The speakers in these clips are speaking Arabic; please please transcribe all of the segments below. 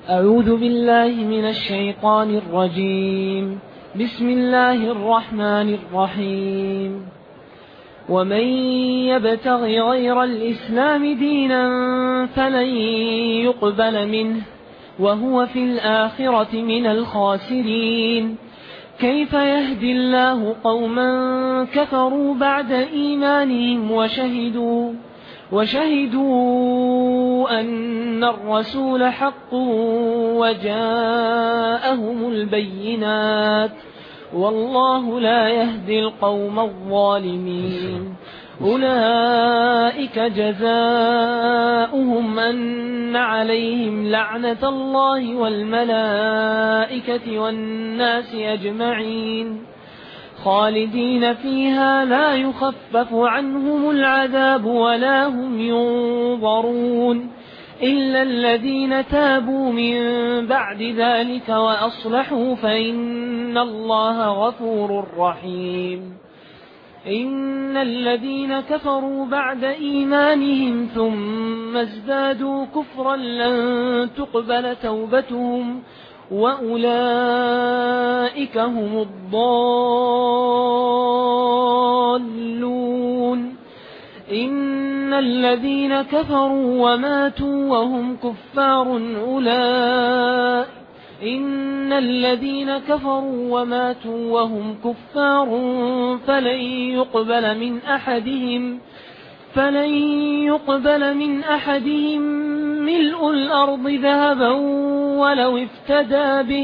أعوذ بالله من الشيطان الرجيم. بسم الله الرحمن الرحيم. ومن يبتغ غير الإسلام دينا فلن يقبل منه وهو في الآخرة من الخاسرين. كيف يهدي الله قوما كفروا بعد إيمانهم وشهدوا أن الرسول حق وجاءهم البينات والله لا يهدي القوم الظالمين. أولئك جزاؤهم أن عليهم لعنة الله والملائكة والناس أجمعين خالدين فيها لا يخفف عنهم العذاب ولا هم ينظرون إلا الذين تابوا من بعد ذلك وأصلحوا فإن الله غفور رحيم. إن الذين كفروا بعد إيمانهم ثم ازدادوا كفرا لن تقبل توبتهم وأولئك هم الضالون. إن الذين كفروا وماتوا وهم كفار فلن يقبل من أحدهم ملء الأرض ذهبا ولو افتدى به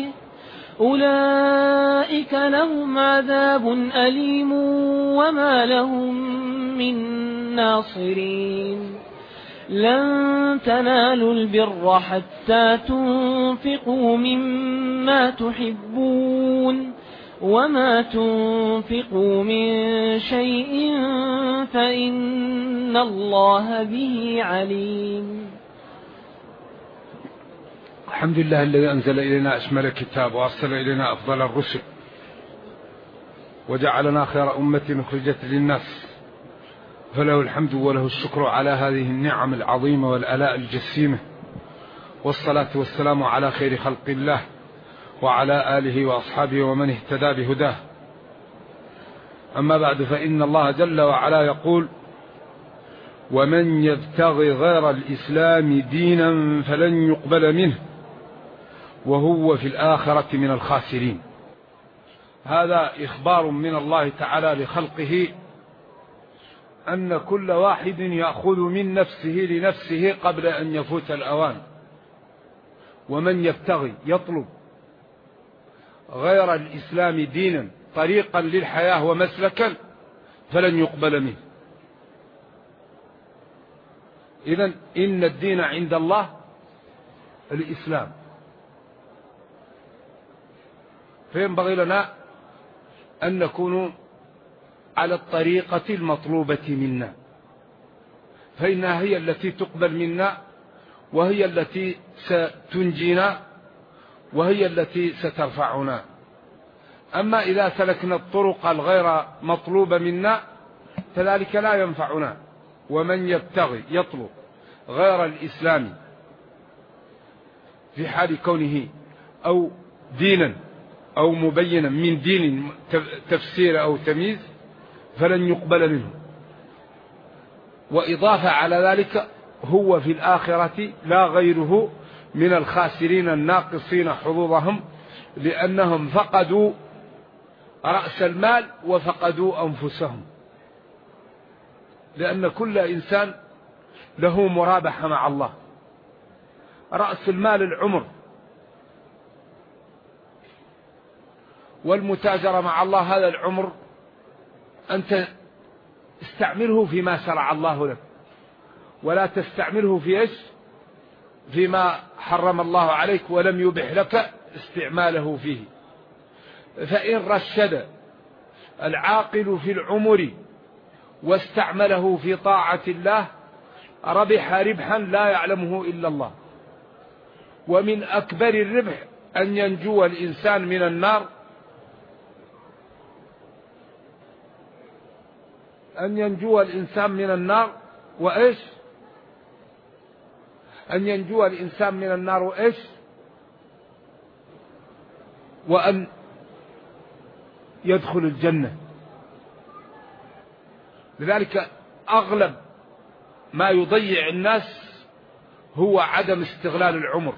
أولئك لهم عذاب أليم وما لهم من ناصرين. لن تنالوا البر حتى تنفقوا مما تحبون وما تنفقوا من شيء فإن الله به عليم. الحمد لله الذي أنزل إلينا أشمل الكتاب وأرسل إلينا أفضل الرسل وجعلنا خير أمة أخرجت للناس، فله الحمد وله الشكر على هذه النعم العظيمة والآلاء الجسيمة، والصلاة والسلام على خير خلق الله وعلى آله وأصحابه ومن اهتدى بهداه. أما بعد، فإن الله جل وعلا يقول: ومن يبتغي غير الإسلام دينا فلن يقبل منه وهو في الآخرة من الخاسرين. هذا إخبار من الله تعالى لخلقه أن كل واحد يأخذ من نفسه لنفسه قبل أن يفوت الأوان. ومن يبتغي يطلب غير الإسلام دينا طريقا للحياة ومسلكا فلن يقبل منه. إذن إن الدين عند الله الإسلام، فينبغي لنا أن نكون على الطريقة المطلوبة منا، فإنها هي التي تقبل منا وهي التي ستنجينا وهي التي سترفعنا. أما إذا سلكنا الطرق الغير مطلوبة منا فذلك لا ينفعنا. ومن يبتغي يطلب غير الإسلام في حال كونه أو دينا أو مبينا من دين تفسير أو تمييز فلن يقبل منه. وإضافة على ذلك هو في الآخرة لا غيره من الخاسرين الناقصين حظوظهم، لأنهم فقدوا رأس المال وفقدوا أنفسهم، لأن كل إنسان له مرابحة مع الله. رأس المال العمر، والمتاجرة مع الله هذا العمر أنت استعمله فيما شرع الله لك، ولا تستعمله في إيش؟ فيما حرم الله عليك ولم يبح لك استعماله فيه. فإن رشد العاقل في العمر واستعمله في طاعة الله ربح ربحا لا يعلمه إلا الله. ومن أكبر الربح أن ينجو الإنسان من النار، أن ينجو الإنسان من النار وإيش؟ أن ينجو الإنسان من النار وإيش؟ وأن يدخل الجنة. لذلك أغلب ما يضيع الناس هو عدم استغلال العمر،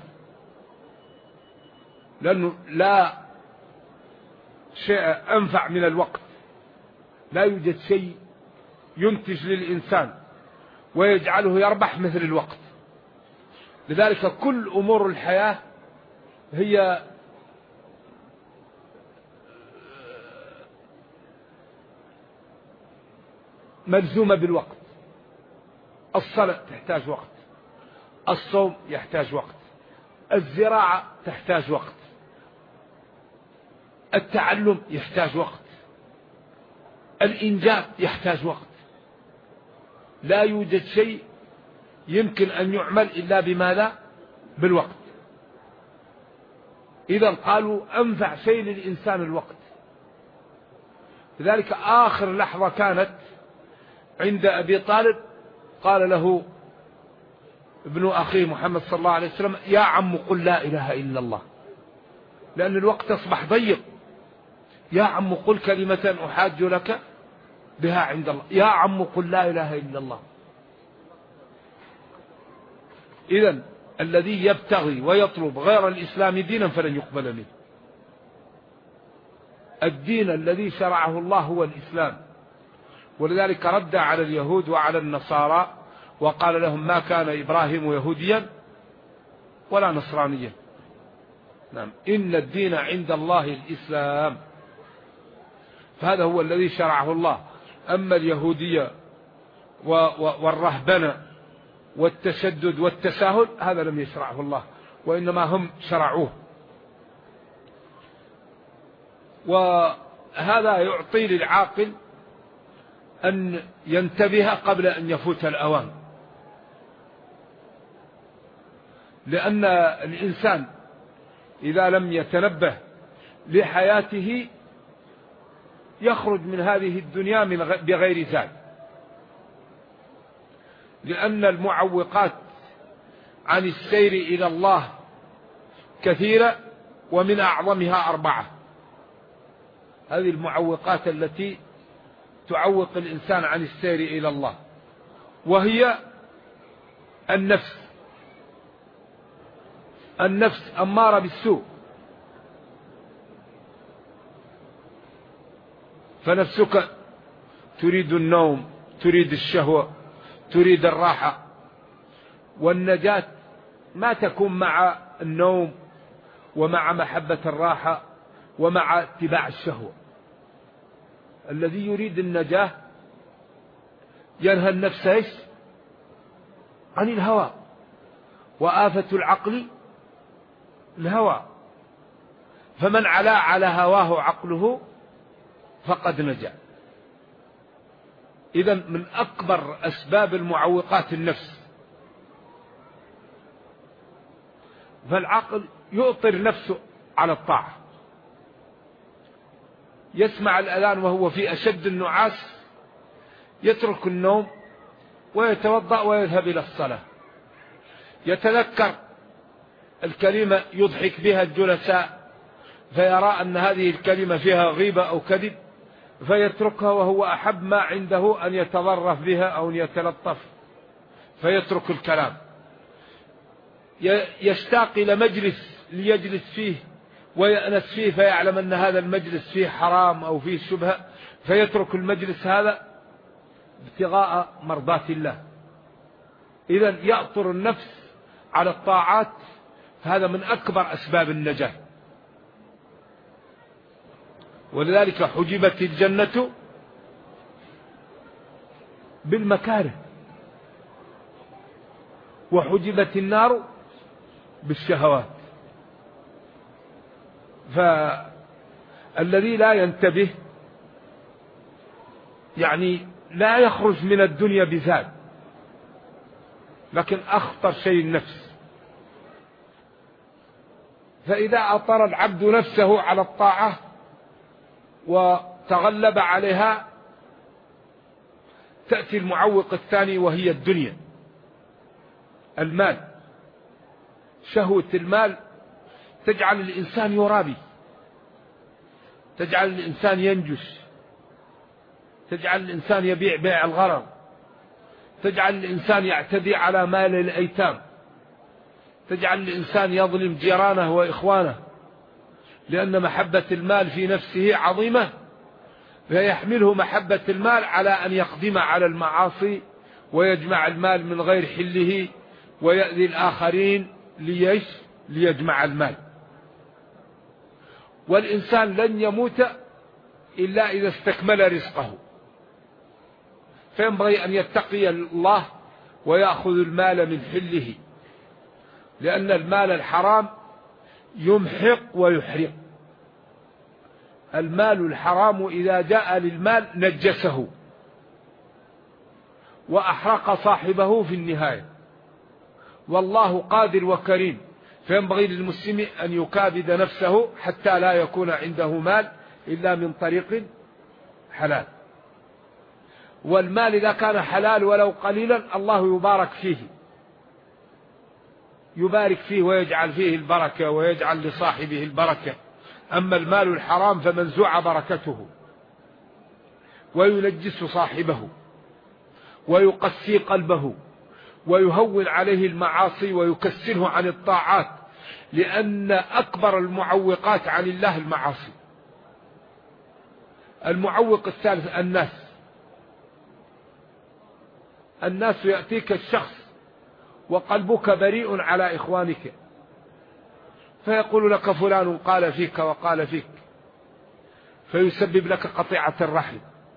لأنه لا شيء أنفع من الوقت، لا يوجد شيء ينتج للإنسان ويجعله يربح مثل الوقت. لذلك كل أمور الحياة هي ملزومة بالوقت. الصلاة تحتاج وقت، الصوم يحتاج وقت، الزراعة تحتاج وقت، التعلم يحتاج وقت، الإنجاب يحتاج وقت. لا يوجد شيء يمكن أن يعمل إلا بماذا؟ بالوقت. إذا قالوا أنفع شيء للإنسان الوقت. لذلك آخر لحظة كانت عند أبي طالب قال له ابن أخيه محمد صلى الله عليه وسلم: يا عم قل لا إله إلا الله، لأن الوقت أصبح ضيق. يا عم قل كلمة أحاج لك بها عند الله، يا عم قل لا إله إلا الله. إذن الذي يبتغي ويطلب غير الإسلام دينا فلن يقبل منه. الدين الذي شرعه الله هو الإسلام. ولذلك رد على اليهود وعلى النصارى وقال لهم: ما كان إبراهيم يهوديا ولا نصرانيا، نعم، إن الدين عند الله الإسلام. فهذا هو الذي شرعه الله. أما اليهودية والرهبنة والتشدد والتساهل هذا لم يشرعه الله، وإنما هم شرعوه. وهذا يعطي للعاقل أن ينتبه قبل أن يفوت الأوان، لأن الإنسان إذا لم يتنبه لحياته يخرج من هذه الدنيا بغير زاد، لأن المعوقات عن السير إلى الله كثيرة، ومن أعظمها 4. هذه المعوقات التي تعوق الإنسان عن السير إلى الله، وهي النفس أمارة بالسوء. فنفسك تريد النوم، تريد الشهوة، تريد الراحة، والنجاة ما تكون مع النوم ومع محبة الراحة ومع اتباع الشهوة. الذي يريد النجاة ينهى النفس عن الهوى، وآفة العقل الهوى، فمن علا على هواه عقله فقد نجا. إذن من أكبر أسباب المعوقات النفس. فالعقل يؤطر نفسه على الطاعة، يسمع الأذان وهو في أشد النعاس يترك النوم ويتوضأ ويذهب إلى الصلاة، يتذكر الكلمة يضحك بها الجلساء فيرى أن هذه الكلمة فيها غيبة أو كذب فيتركها، وهو أحب ما عنده أن يتظرف بها أو أن يتلطف فيترك الكلام. يشتاق إلى مجلس ليجلس فيه ويأنس فيه فيعلم أن هذا المجلس فيه حرام أو فيه شبهة فيترك المجلس هذا ابتغاء مرضات الله. إذن يأطر النفس على الطاعات، هذا من أكبر أسباب النجاة. ولذلك حجبت الجنة بالمكاره، وحجبت النار بالشهوات. فالذي لا ينتبه يعني لا يخرج من الدنيا بزاد، لكن أخطر شيء النفس. فإذا أطر العبد نفسه على الطاعة وتغلب عليها تأتي المعوق الثاني وهي الدنيا، المال. شهوة المال تجعل الإنسان يرابي، تجعل الإنسان ينجش، تجعل الإنسان يبيع بيع الغرض، تجعل الإنسان يعتدي على مال الأيتام، تجعل الإنسان يظلم جيرانه وإخوانه، لأن محبة المال في نفسه عظيمة، فيحمله محبة المال على أن يقدم على المعاصي ويجمع المال من غير حله ويأذي الآخرين ليجمع المال. والإنسان لن يموت إلا إذا استكمل رزقه، فينبغي أن يتقي الله ويأخذ المال من حله، لأن المال الحرام يمحق ويحرق. المال الحرام إذا جاء للمال نجسه وأحرق صاحبه في النهاية، والله قادر وكريم، فينبغي للمسلم أن يكابد نفسه حتى لا يكون عنده مال إلا من طريق حلال. والمال إذا كان حلال ولو قليلا الله يبارك فيه ويجعل فيه البركة ويجعل لصاحبه البركة. أما المال الحرام فمنزوع بركته وينجس صاحبه ويقسي قلبه ويهون عليه المعاصي ويكسره عن الطاعات، لأن أكبر المعوقات عن الله المعاصي. المعوق الثالث الناس يأتيك الشخص وقلبك بريء على إخوانك، فيقول لك فلان قال فيك وقال فيك، فيسبب لك قطيعة الرحم.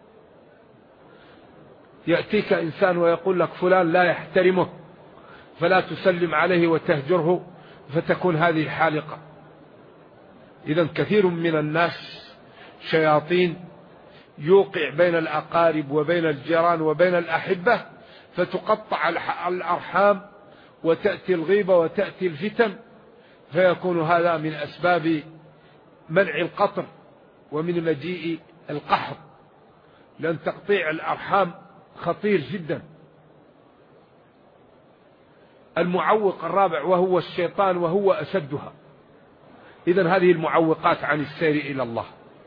يأتيك إنسان ويقول لك فلان لا يحترمه، فلا تسلم عليه وتهجره، فتكون هذه الحالقة. إذن كثير من الناس شياطين يوقع بين الأقارب وبين الجيران وبين الأحبة، فتقطع الأرحام وتأتي الغيبة وتأتي الفتن، فيكون هذا من أسباب منع القطر ومن مجيء القحط، لأن تقطيع الأرحام خطير جدا. المعوق الرابع وهو الشيطان، وهو أشدها. إذن هذه المعوقات عن السير إلى الله.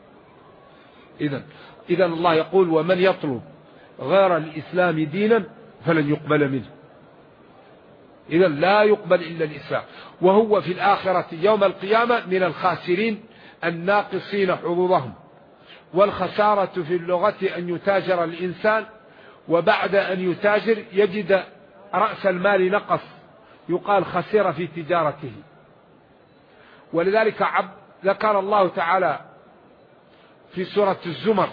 إذن الله يقول ومن يطلب غير الإسلام دينا فلن يقبل منه. إذن لا يقبل إلا الإسلام، وهو في الآخرة يوم القيامة من الخاسرين الناقصين حظوظهم. والخسارة في اللغة أن يتاجر الإنسان، وبعد أن يتاجر يجد رأس المال نقص، يقال خسر في تجارته. ولذلك ذكر الله تعالى في سورة الزمر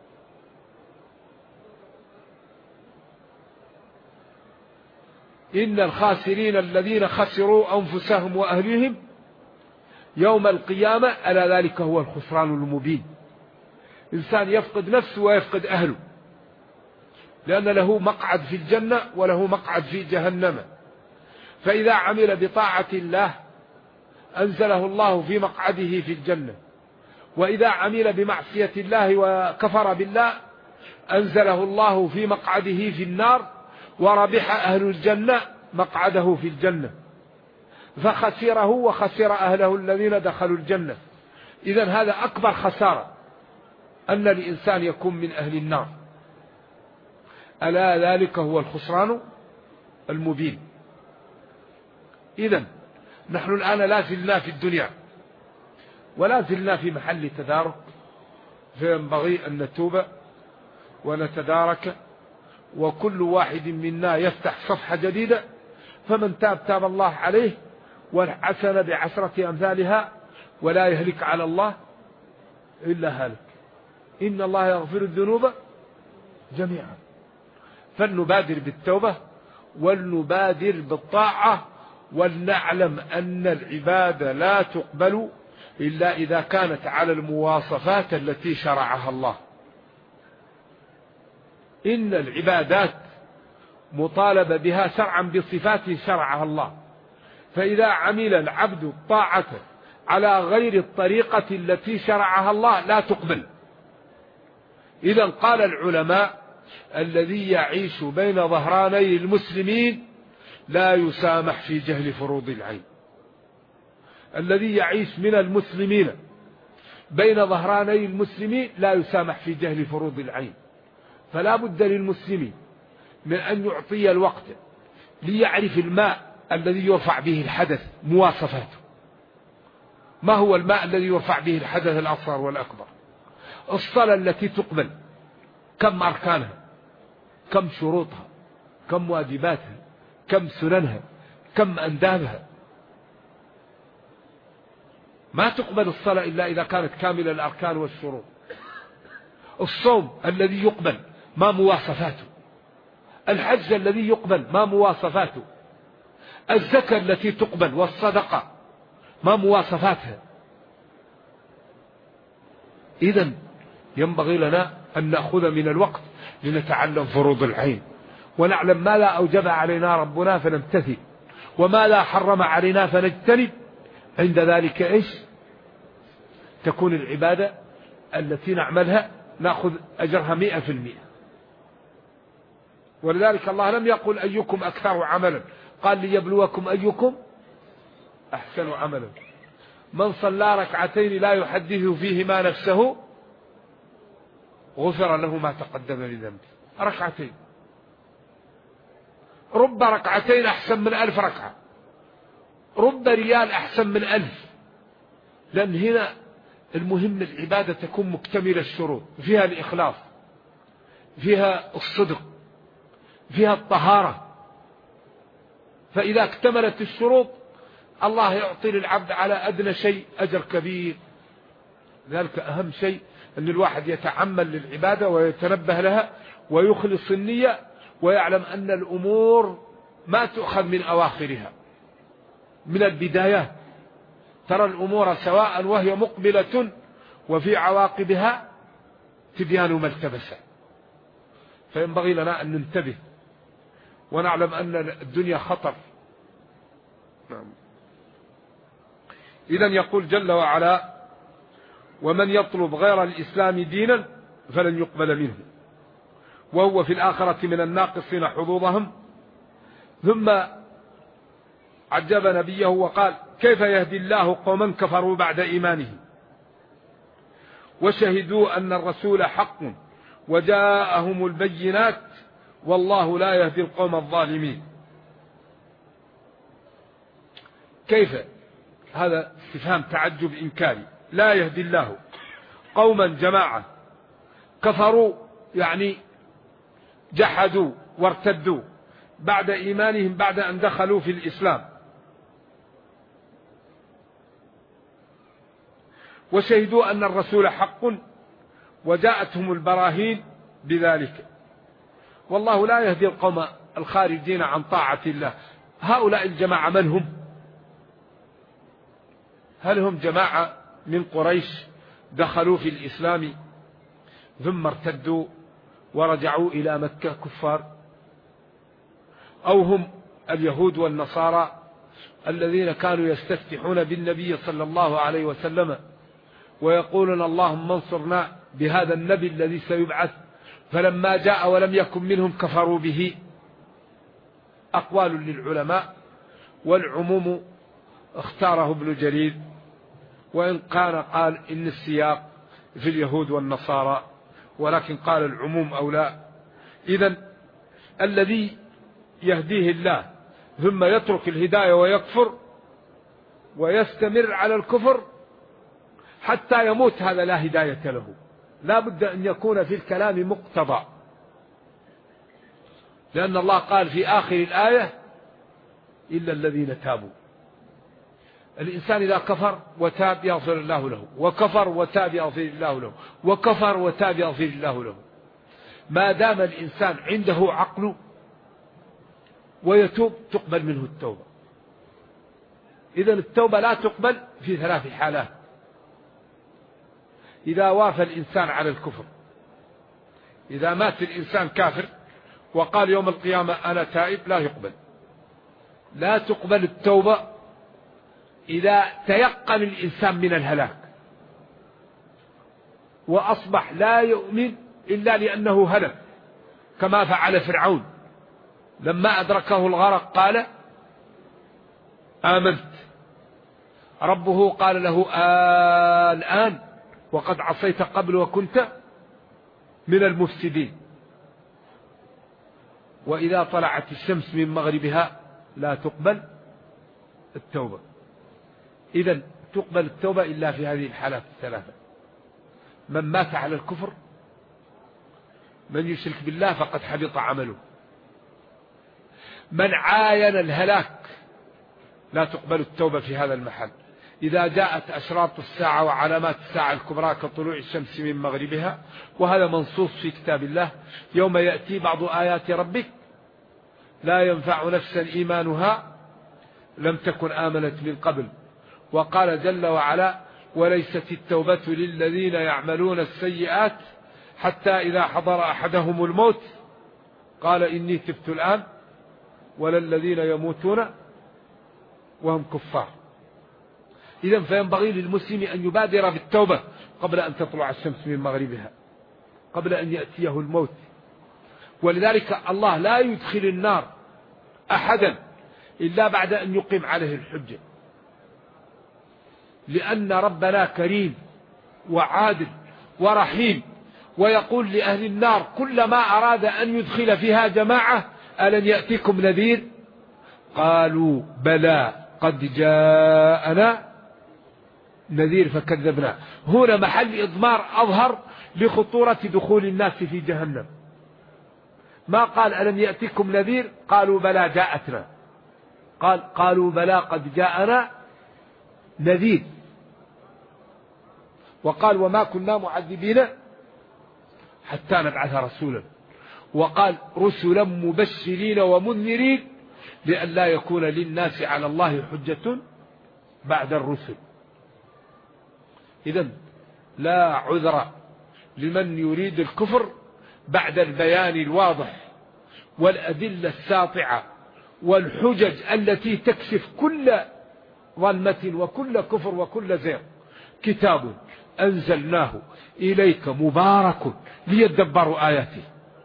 إن الخاسرين الذين خسروا أنفسهم وأهلهم يوم القيامة ألا ذلك هو الخسران المبين. إنسان يفقد نفسه ويفقد أهله، لأن له مقعد في الجنة وله مقعد في جهنم. فإذا عمل بطاعة الله أنزله الله في مقعده في الجنة، وإذا عمل بمعصية الله وكفر بالله أنزله الله في مقعده في النار، وربح أهل الجنة مقعده في الجنة، فخسره وخسر أهله الذين دخلوا الجنة. إذن هذا أكبر خسارة، أن الإنسان يكون من أهل النار. ألا ذلك هو الخسران المبين. إذن نحن الآن لا زلنا في الدنيا ولا زلنا في محل تدارك، فينبغي أن نتوب ونتدارك، وكل واحد منا يفتح صفحة جديدة، فمن تاب تاب الله عليه، والحسنة بعشرة أمثالها، ولا يهلك على الله إلا هالك. إن الله يغفر الذنوب جميعا. فلنبادر بالتوبة ولنبادر بالطاعة، ولنعلم أن العبادة لا تقبل إلا إذا كانت على المواصفات التي شرعها الله. إن العبادات مطالبة بها شرعا بصفات شرعها الله، فإذا عمل العبد الطاعة على غير الطريقة التي شرعها الله لا تقبل. إذا قال العلماء الذي يعيش بين ظهراني المسلمين لا يسامح في جهل فروض العين. الذي يعيش من المسلمين بين ظهراني المسلمين لا يسامح في جهل فروض العين. فلا بد للمسلم من أن يعطي الوقت ليعرف الماء الذي يرفع به الحدث مواصفاته. ما هو الماء الذي يرفع به الحدث الأصغر والأكبر؟ الصلاة التي تقبل كم أركانها، كم شروطها، كم واجباتها، كم سننها، كم أندابها. ما تقبل الصلاة إلا إذا كانت كاملة الأركان والشروط. الصوم الذي يقبل ما مواصفاته، الحج الذي يقبل ما مواصفاته، الزكاة التي تقبل والصدقة ما مواصفاتها. إذن ينبغي لنا أن نأخذ من الوقت لنتعلم فروض العين، ونعلم ما لا أوجب علينا ربنا فنمتثل، وما لا حرم علينا فنجتنب. عند ذلك إيش تكون العبادة التي نعملها نأخذ أجرها 100%. ولذلك الله لم يقل أيكم أكثر عملا، قال ليبلوكم أيكم أحسن عملا. من صلى ركعتين لا يحدث فيهما نفسه غفر له ما تقدم من ذنبه. ركعتين، رب ركعتين أحسن من 1000 ركعة، رب ريال أحسن من 1000. لأن هنا المهم العبادة تكون مكتملة الشروط، فيها الإخلاص، فيها الصدق، فيها الطهارة. فإذا اكتملت الشروط الله يعطي للعبد على أدنى شيء أجر كبير. ذلك أهم شيء أن الواحد يتعمل للعبادة ويتنبه لها ويخلص النية، ويعلم أن الأمور ما تؤخذ من أواخرها، من البدايات. ترى الأمور سواء وهي مقبلة وفي عواقبها تبيان ما التبس. فينبغي لنا أن ننتبه ونعلم أن الدنيا خطر. إذن يقول جل وعلا: ومن يطلب غير الإسلام دينا فلن يقبل منه وهو في الآخرة من الناقصين حظوظهم. ثم عجب نبيه وقال: كيف يهدي الله قوما كفروا بعد إيمانهم وشهدوا أن الرسول حق وجاءهم البينات والله لا يهدي القوم الظالمين. كيف؟ هذا استفهام تعجب إنكاري. لا يهدي الله قوما جماعة كفروا يعني جحدوا وارتدوا بعد إيمانهم، بعد أن دخلوا في الإسلام، وشهدوا أن الرسول حق وجاءتهم البراهين بذلك. والله لا يهدي القوم الخارجين عن طاعة الله. هؤلاء الجماعة من هم؟ هل هم جماعة من قريش دخلوا في الإسلام ثم ارتدوا ورجعوا إلى مكة كفار، أو هم اليهود والنصارى الذين كانوا يستفتحون بالنبي صلى الله عليه وسلم ويقولون اللهم انصرنا بهذا النبي الذي سيبعث، فلما جاء ولم يكن منهم كفروا به؟ أقوال للعلماء، والعموم اختاره ابن جرير، وإن كان قال إن السياق في اليهود والنصارى، ولكن قال العموم أولى. إذن الذي يهديه الله ثم يترك الهداية ويكفر ويستمر على الكفر حتى يموت، هذا لا هداية له. لا بد أن يكون في الكلام مقتضى، لأن الله قال في آخر الآية: إلا الذين تابوا. الإنسان إذا كفر وتاب يغفر الله له، وكفر وتاب يغفر الله له، وكفر وتاب يغفر الله له. ما دام الإنسان عنده عقل ويتوب تقبل منه التوبة. إذن التوبة لا تقبل في 3 حالات: إذا وافى الإنسان على الكفر، إذا مات الإنسان كافر وقال يوم القيامة أنا تائب، لا يقبل. لا تقبل التوبة إذا تيقن الإنسان من الهلاك وأصبح لا يؤمن إلا لأنه هلك، كما فعل فرعون لما أدركه الغرق قال آمنت. ربه قال له الآن وقد عصيت قبل وكنت من المفسدين. وإذا طلعت الشمس من مغربها لا تقبل التوبة. إذن تقبل التوبة إلا في هذه الحالات الثلاثة: من مات على الكفر، من يشرك بالله فقد حبط عمله، من عاين الهلاك لا تقبل التوبة في هذا المحل. إذا جاءت أشراط الساعة وعلامات الساعة الكبرى كطلوع الشمس من مغربها، وهذا منصوص في كتاب الله: يوم يأتي بعض آيات ربك لا ينفع نفسا إيمانها لم تكن آمنت من قبل. وقال جل وعلا: وليست التوبة للذين يعملون السيئات حتى إذا حضر أحدهم الموت قال إني تبت الآن، ولا الذين يموتون وهم كفار. إذن فينبغي للمسلم أن يبادر بالتوبة قبل أن تطلع الشمس من مغربها، قبل أن يأتيه الموت. ولذلك الله لا يدخل النار أحدا إلا بعد أن يقيم عليه الحجة، لأن ربنا كريم وعادل ورحيم، ويقول لأهل النار كلما أراد أن يدخل فيها جماعة: ألم يأتكم نذير؟ قالوا بلى قد جاءنا نذير فكذبنا. هنا محل إضمار أظهر لخطورة دخول الناس في جهنم. ما قال ألم يأتكم نذير، قالوا بلى جاءتنا، قالوا بلى قد جاءنا نذير. وقال وما كنا معذبين حتى نبعث رسولا. وقال رسلا مبشرين ومنذرين لئلا يكون للناس على الله حجة بعد الرسل. إذن لا عذر لمن يريد الكفر بعد البيان الواضح والأدلة الساطعة والحجج التي تكشف كل ظلمة وكل كفر وكل زيغ. كتاب أنزلناه إليك مبارك ليدبروا آياته،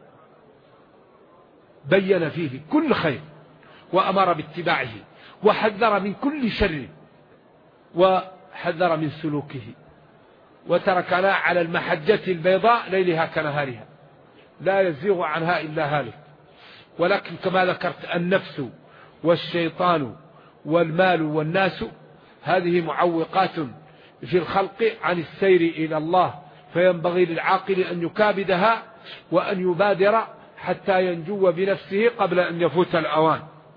بين فيه كل خير وأمر باتباعه وحذر من كل شر وحذر من سلوكه، وتركنا على المحجة البيضاء ليلها كنهارها لا يزيغ عنها إلا هالك. ولكن كما ذكرت النفس والشيطان والمال والناس هذه معوقات في الخلق عن السير إلى الله، فينبغي للعاقل أن يكابدها وأن يبادر حتى ينجو بنفسه قبل أن يفوت الأوان.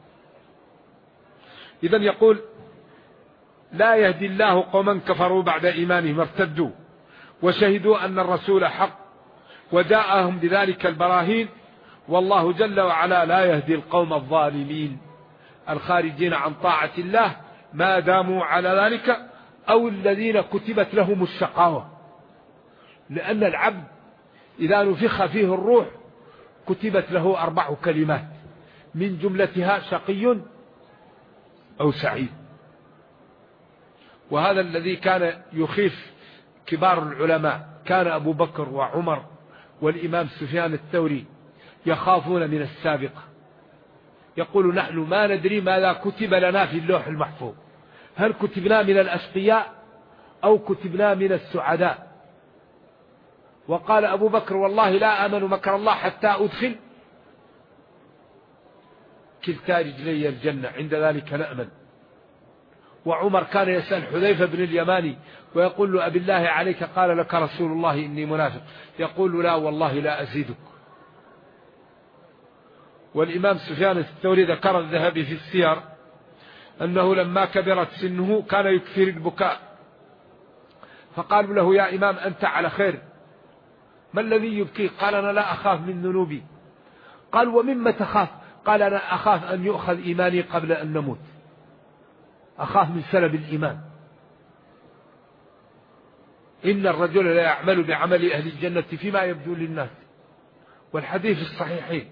إذن يقول لا يهدي الله قوما كفروا بعد إيمانهم ارتدوا وشهدوا أن الرسول حق وجاءهم بذلك البراهين، والله جل وعلا لا يهدي القوم الظالمين الخارجين عن طاعة الله ما داموا على ذلك، أو الذين كتبت لهم الشقاوة. لأن العبد إذا نفخ فيه الروح كتبت له 4 كلمات من جملتها شقي أو سعيد. وهذا الذي كان يخيف كبار العلماء، كان أبو بكر وعمر والإمام سفيان الثوري يخافون من السابقة، يقول نحن ما ندري ماذا كتب لنا في اللوح المحفوظ، هل كتبنا من الأشقياء أو كتبنا من السعداء. وقال أبو بكر والله لا آمن مكر الله حتى أدخل كلتا رجلي الجنة عند ذلك نأمن. وعمر كان يسأل حذيفة بن اليماني ويقول له أبي الله عليك قال لك رسول الله إني منافق، يقول لا والله لا أزيدك. والإمام سفيان الثوري ذكر الذهبي في السير أنه لما كبرت سنه كان يكثر البكاء، فقالوا له يا إمام أنت على خير، ما الذي يبكي؟ قال أنا لا أخاف من ذنوبي. قال ومما تخاف؟ قال أنا أخاف أن يؤخذ إيماني قبل أن نموت، أخاف من سلب الإيمان. إن الرجل لا يعمل بعمل أهل الجنة فيما يبدو للناس، والحديث الصحيحين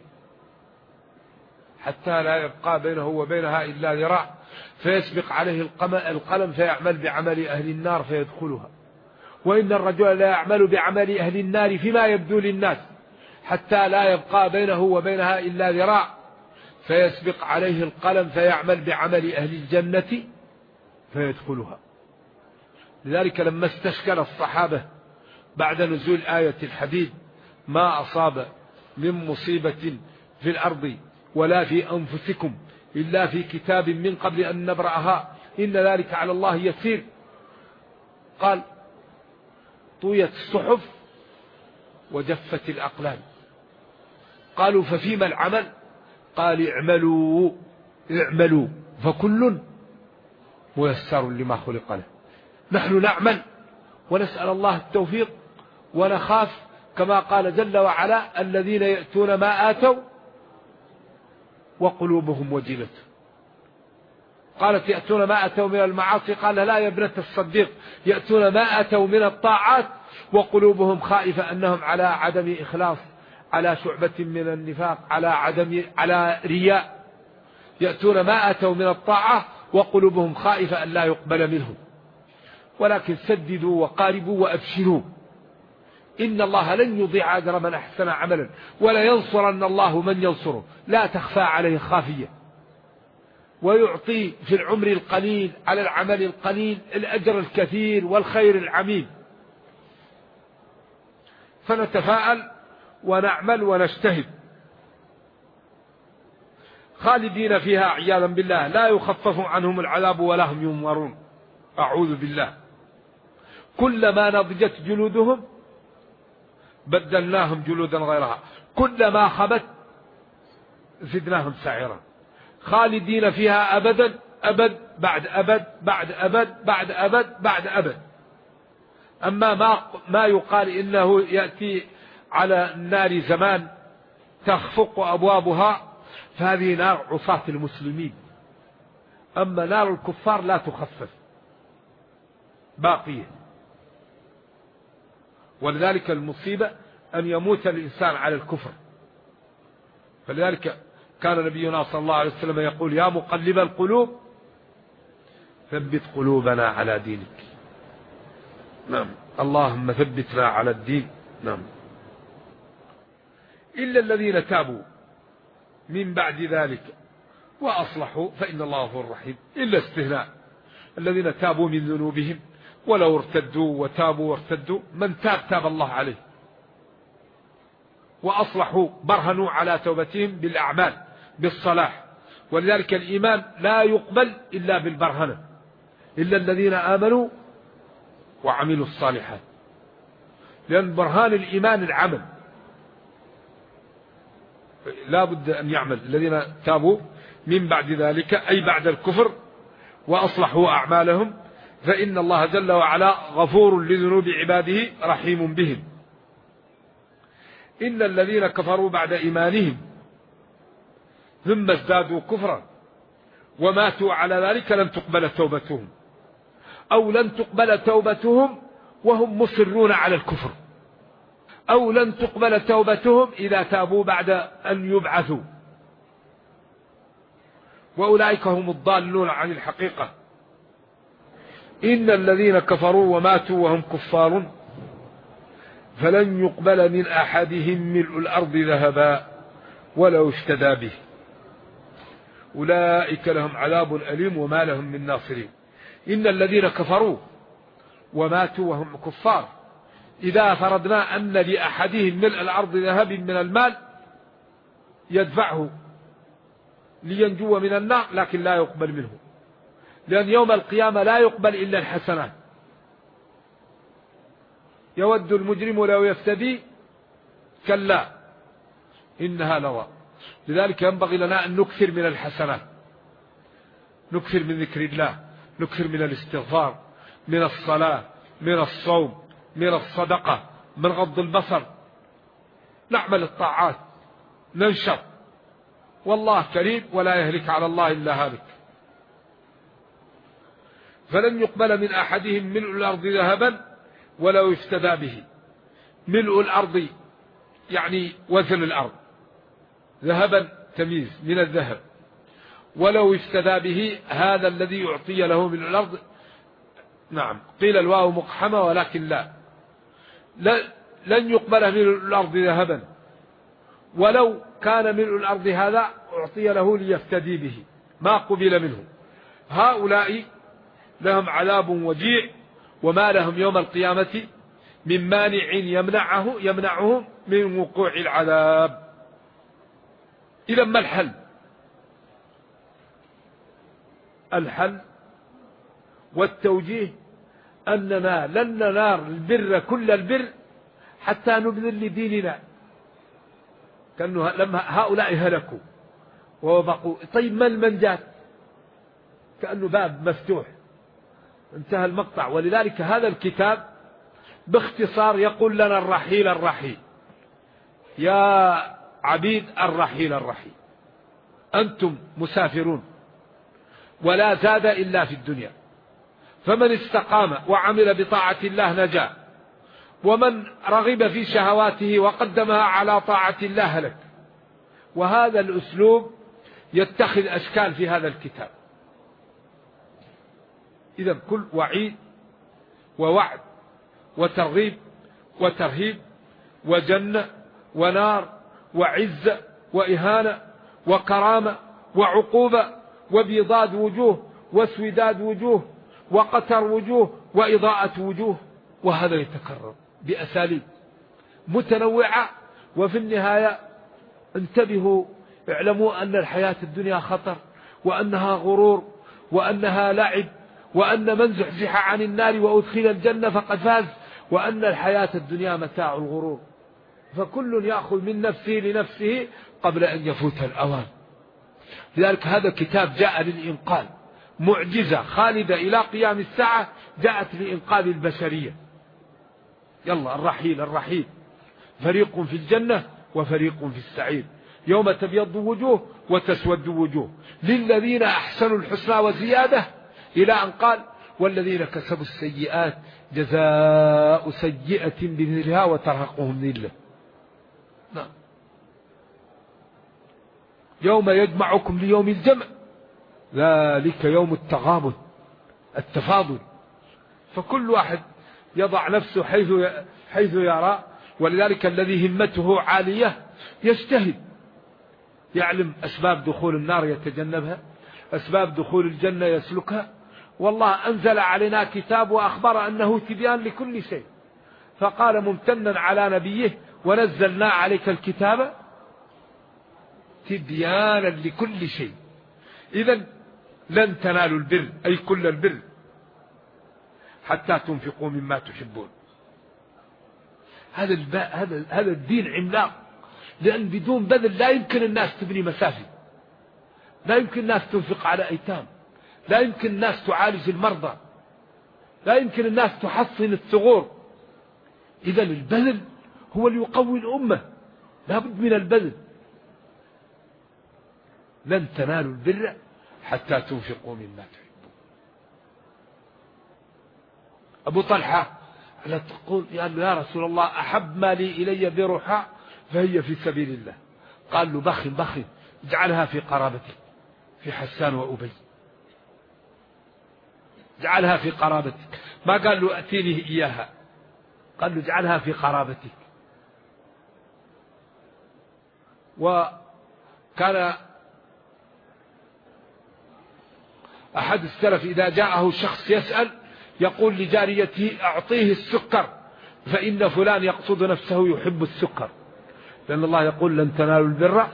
حتى لا يبقى بينه وبينها إلا ذراع فيسبق عليه القلم فيعمل بعمل أهل النار فيدخلها. وإن الرجل لا يعمل بعمل أهل النار فيما يبدو للناس حتى لا يبقى بينه وبينها إلا ذراع فيسبق عليه القلم فيعمل بعمل أهل الجنة فيدخلها. لذلك لما استشكل الصحابة بعد نزول آية الحديد: ما أصاب من مصيبة في الأرض ولا في أنفسكم إلا في كتاب من قبل أن نبرأها إن ذلك على الله يسير. قال: طويت الصحف وجفت الأقلام. قالوا: ففيما العمل؟ قال: اعملوا فكل ميسر لما خلق له. نحن نعمل ونسأل الله التوفيق ونخاف، كما قال جل وعلا: الذين يأتون ما آتوا وقلوبهم وجلة. قالت: يأتون ما آتوا من المعاصي. قال: لا يا ابنة الصديق، يأتون ما آتوا من الطاعات وقلوبهم خائفة أنهم على عدم إخلاص، على شعبة من النفاق، على رياء. يأتون ما آتوا من الطاعة وقلوبهم خائفة أن لا يقبل منهم. ولكن سددوا وقاربوا وأبشروا، إن الله لن يضيع أجر من أحسن عملا ولا ينصرن الله من ينصره، لا تخفى عليه خافية، ويعطي في العمر القليل على العمل القليل الأجر الكثير والخير العميم. فنتفاءل ونعمل ونجتهد، خالدين فيها عياذا بالله، لا يخفف عنهم العذاب ولا هم ينظرون. أعوذ بالله. كلما نضجت جلودهم بدلناهم جلودا غيرها، كلما خبت زدناهم سعيرا، خالدين فيها أبدا، أبد بعد أبد بعد أبد بعد أبد بعد أبد. أما ما يقال إنه يأتي على النار زمان تخفق أبوابها، فهذه نار عصاة المسلمين. أما نار الكفار لا تخفف، باقية. ولذلك المصيبة أن يموت الإنسان على الكفر. فلذلك كان نبينا صلى الله عليه وسلم يقول: يا مقلب القلوب ثبت قلوبنا على دينك. نعم، اللهم ثبتنا على الدين. نعم. إلا الذين تابوا من بعد ذلك وأصلحوا فإن الله غفور رحيم. إلا استثناء: الذين تابوا من ذنوبهم ولو ارتدوا وتابوا وارتدوا، من تاب الله عليه. وأصلحوا برهنوا على توبتهم بالأعمال بالصلاح. ولذلك الإيمان لا يقبل إلا بالبرهنة. إلا الذين آمنوا وعملوا الصالحات، لأن برهان الإيمان العمل، لا بد أن يعمل. الذين تابوا من بعد ذلك أي بعد الكفر وأصلحوا أعمالهم فإن الله جل وعلا غفور لذنوب عباده رحيم بهم. إن الذين كفروا بعد إيمانهم ثم ازدادوا كفرا وماتوا على ذلك لن تقبل توبتهم، أو لن تقبل توبتهم وهم مصرون على الكفر، أو لن تقبل توبتهم إذا تابوا بعد أن يبعثوا، وأولئك هم الضالون عن الحقيقة. إن الذين كفروا وماتوا وهم كفار فلن يقبل من أحدهم ملء الأرض ذهبا ولو افتدى به أولئك لهم عذاب أليم وما لهم من ناصرين. إن الذين كفروا وماتوا وهم كفار، إذا فرضنا أن لأحدهم ملء الأرض ذهب من المال يدفعه لينجو من النار، لكن لا يقبل منه، لأن يوم القيامة لا يقبل إلا الحسنات. يود المجرم لو يفتدي، كلا إنها لظى. لذلك ينبغي لنا أن نكثر من الحسنات، نكثر من ذكر الله، نكثر من الاستغفار، من الصلاة، من الصوم، من الصدقة، من غض البصر، نعمل الطاعات، ننشط. والله كريم ولا يهلك على الله إلا هالك. فلن يقبل من أحدهم ملء الأرض ذهبا ولو افتدى به. ملء الأرض يعني وزن الأرض، ذهبا تمييز من الذهب، ولو افتدى به هذا الذي يعطي له ملء الأرض. نعم، قيل الواو مقحمة ولكن لا، لن يقبل ملء الأرض ذهبا، ولو كان ملء الأرض هذا أعطي له ليفتدي به ما قبل منه. هؤلاء لهم عذاب وجيع وما لهم يوم القيامة من مانع يمنعهم من وقوع العذاب. إذا ما الحل؟ الحل والتوجيه أننا لن ننال البر كل البر حتى نبذل لديننا، كأنه لما هؤلاء هلكوا وبقوا. طيب ما المنجاة؟ كأنه باب مفتوح، انتهى المقطع. ولذلك هذا الكتاب باختصار يقول لنا الرحيل يا عبيد الرحيل، أنتم مسافرون ولا زاد إلا في الدنيا، فمن استقام وعمل بطاعة الله نجا، ومن رغب في شهواته وقدمها على طاعة الله هلك. وهذا الأسلوب يتخذ أشكال في هذا الكتاب. إذا كل وعيد ووعد وترغيب وترهيب وجنة ونار وعزة وإهانة وكرامة وعقوبة وبيضاد وجوه واسوداد وجوه وقتر وجوه وإضاءة وجوه. وهذا يتكرر بأساليب متنوعة. وفي النهاية انتبهوا، اعلموا أن الحياة الدنيا خطر، وأنها غرور، وأنها لعب، وأن من زحزح عن النار وأدخل الجنة فقد فاز، وأن الحياة الدنيا متاع الغرور. فكل يأخذ من نفسه لنفسه قبل أن يفوت الأوان. لذلك هذا الكتاب جاء للإنقاذ، معجزة خالدة إلى قيام الساعة جاءت لإنقاذ البشرية. يلا الرحيل، فريق في الجنة وفريق في السعير، يوم تبيض وجوه وتسود وجوه، للذين أحسنوا الحسنى وزيادة، إلى أن قال والذين كسبوا السيئات جزاء سيئة بمثلها وترهقهم ذلة. نعم. يوم يجمعكم ليوم الجمع ذلك يوم التغابن، التفاضل. فكل واحد يضع نفسه حيث يرى. ولذلك الذي همته عالية يجتهد، يعلم أسباب دخول النار يتجنبها، أسباب دخول الجنة يسلكها. والله أنزل علينا كتاب وأخبر أنه تبيان لكل شيء، فقال ممتنا على نبيه ونزلنا عليك الكتاب تبيانا لكل شيء. إذن لن تنالوا البر، أي كل البر، حتى تنفقوا مما تحبون. هذا الدين عملاق، لأن بدون بذل لا يمكن الناس تبني مساجد، لا يمكن الناس تنفق على أيتام، لا يمكن الناس تعالج المرضى، لا يمكن الناس تحصن الثغور. إذا البذل هو اللي يقوي الأمة، لا بد من البذل. لن تنالوا البر حتى تنفقوا مما تحبون. أبو طلحة لا تقول يا رسول الله أحب مالي إلي برحاء فهي في سبيل الله. قال له بخ اجعلها في قرابتك، في حسان وأبي، اجعلها في قرابتك. ما قال له أتيني إياها، قال له اجعلها في قرابتك. وكان أحد السلف إذا جاءه شخص يسأل يقول لجاريته أعطيه السكر فإن فلان يقصد نفسه يحب السكر، لأن الله يقول لن تنالوا البر.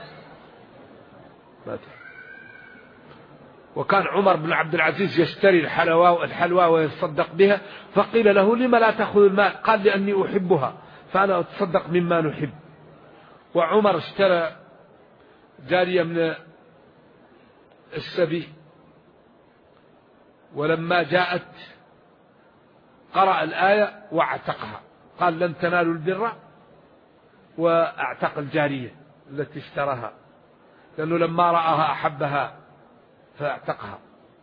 وكان عمر بن عبد العزيز يشتري الحلوى ويتصدق بها، فقيل له لما لا تأخذ المال؟ قال لأني أحبها فأنا أتصدق مما نحب. وعمر اشترى جارية من السبي، ولما جاءت قرأ الآية واعتقها، قال لن تنالوا البر، واعتق الجارية التي اشتراها، لأنه لما رآها أحبها فاعتقها.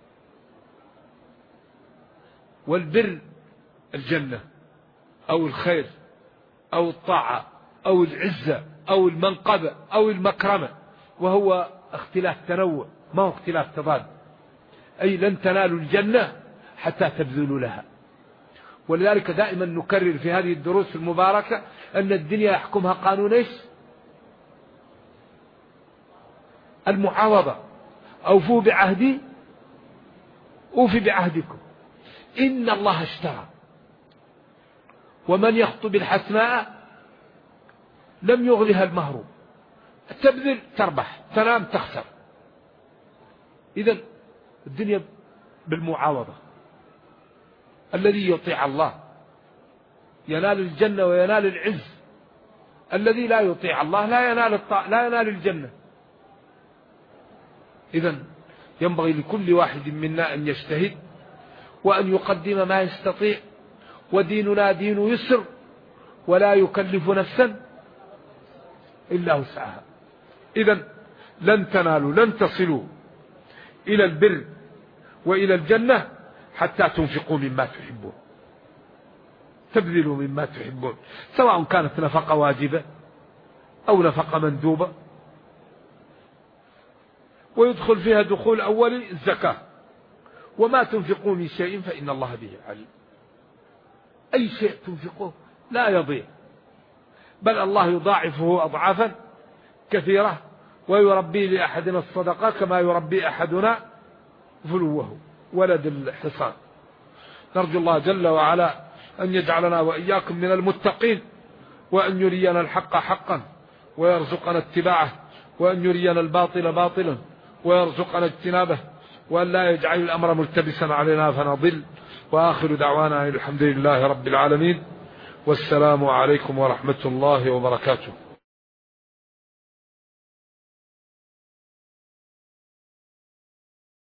والبر الجنة أو الخير أو الطاعة أو العزة أو المنقبة أو المكرمة، وهو اختلاف تنوع ما هو اختلاف تضاد. أي لن تنالوا الجنة حتى تبذلوا لها. ولذلك دائما نكرر في هذه الدروس المباركة أن الدنيا يحكمها قانون ايش؟ المعاوضة. أوفوا بعهدي أوفي بعهدكم. إن الله اشترى، ومن يخطب الحسناء لم يغلها المهر. تبذل تربح، تنام تخسر. إذن الدنيا بالمعاوضة. الذي يطيع الله ينال الجنة وينال العز، الذي لا يطيع الله لا ينال الجنة. إذن ينبغي لكل واحد منا أن يجتهد وأن يقدم ما يستطيع، وديننا دين يسر ولا يكلف نفسا إلا وسعها. إذن لن تنالوا، لن تصلوا إلى البر وإلى الجنة حتى تنفقوا مما تحبون، تبذلوا مما تحبون، سواء كانت نفقة واجبة أو نفقة مندوبة. ويدخل فيها دخول أولي الزكاة. وما تنفقوا من شيء فإن الله به عليم. أي شيء تنفقه لا يضيع، بل الله يضاعفه أضعافا كثيرة، ويربي لأحدنا الصدقة كما يربي أحدنا فلوه ولد الحصان. نرجو الله جل وعلا أن يجعلنا وإياكم من المتقين، وأن يرينا الحق حقا ويرزقنا اتباعه، وأن يرينا الباطل باطلا ويرزقنا اجتنابه، وأن لا يجعل الأمر ملتبسا علينا فنضل. وآخر دعوانا الحمد لله رب العالمين، والسلام عليكم ورحمة الله وبركاته.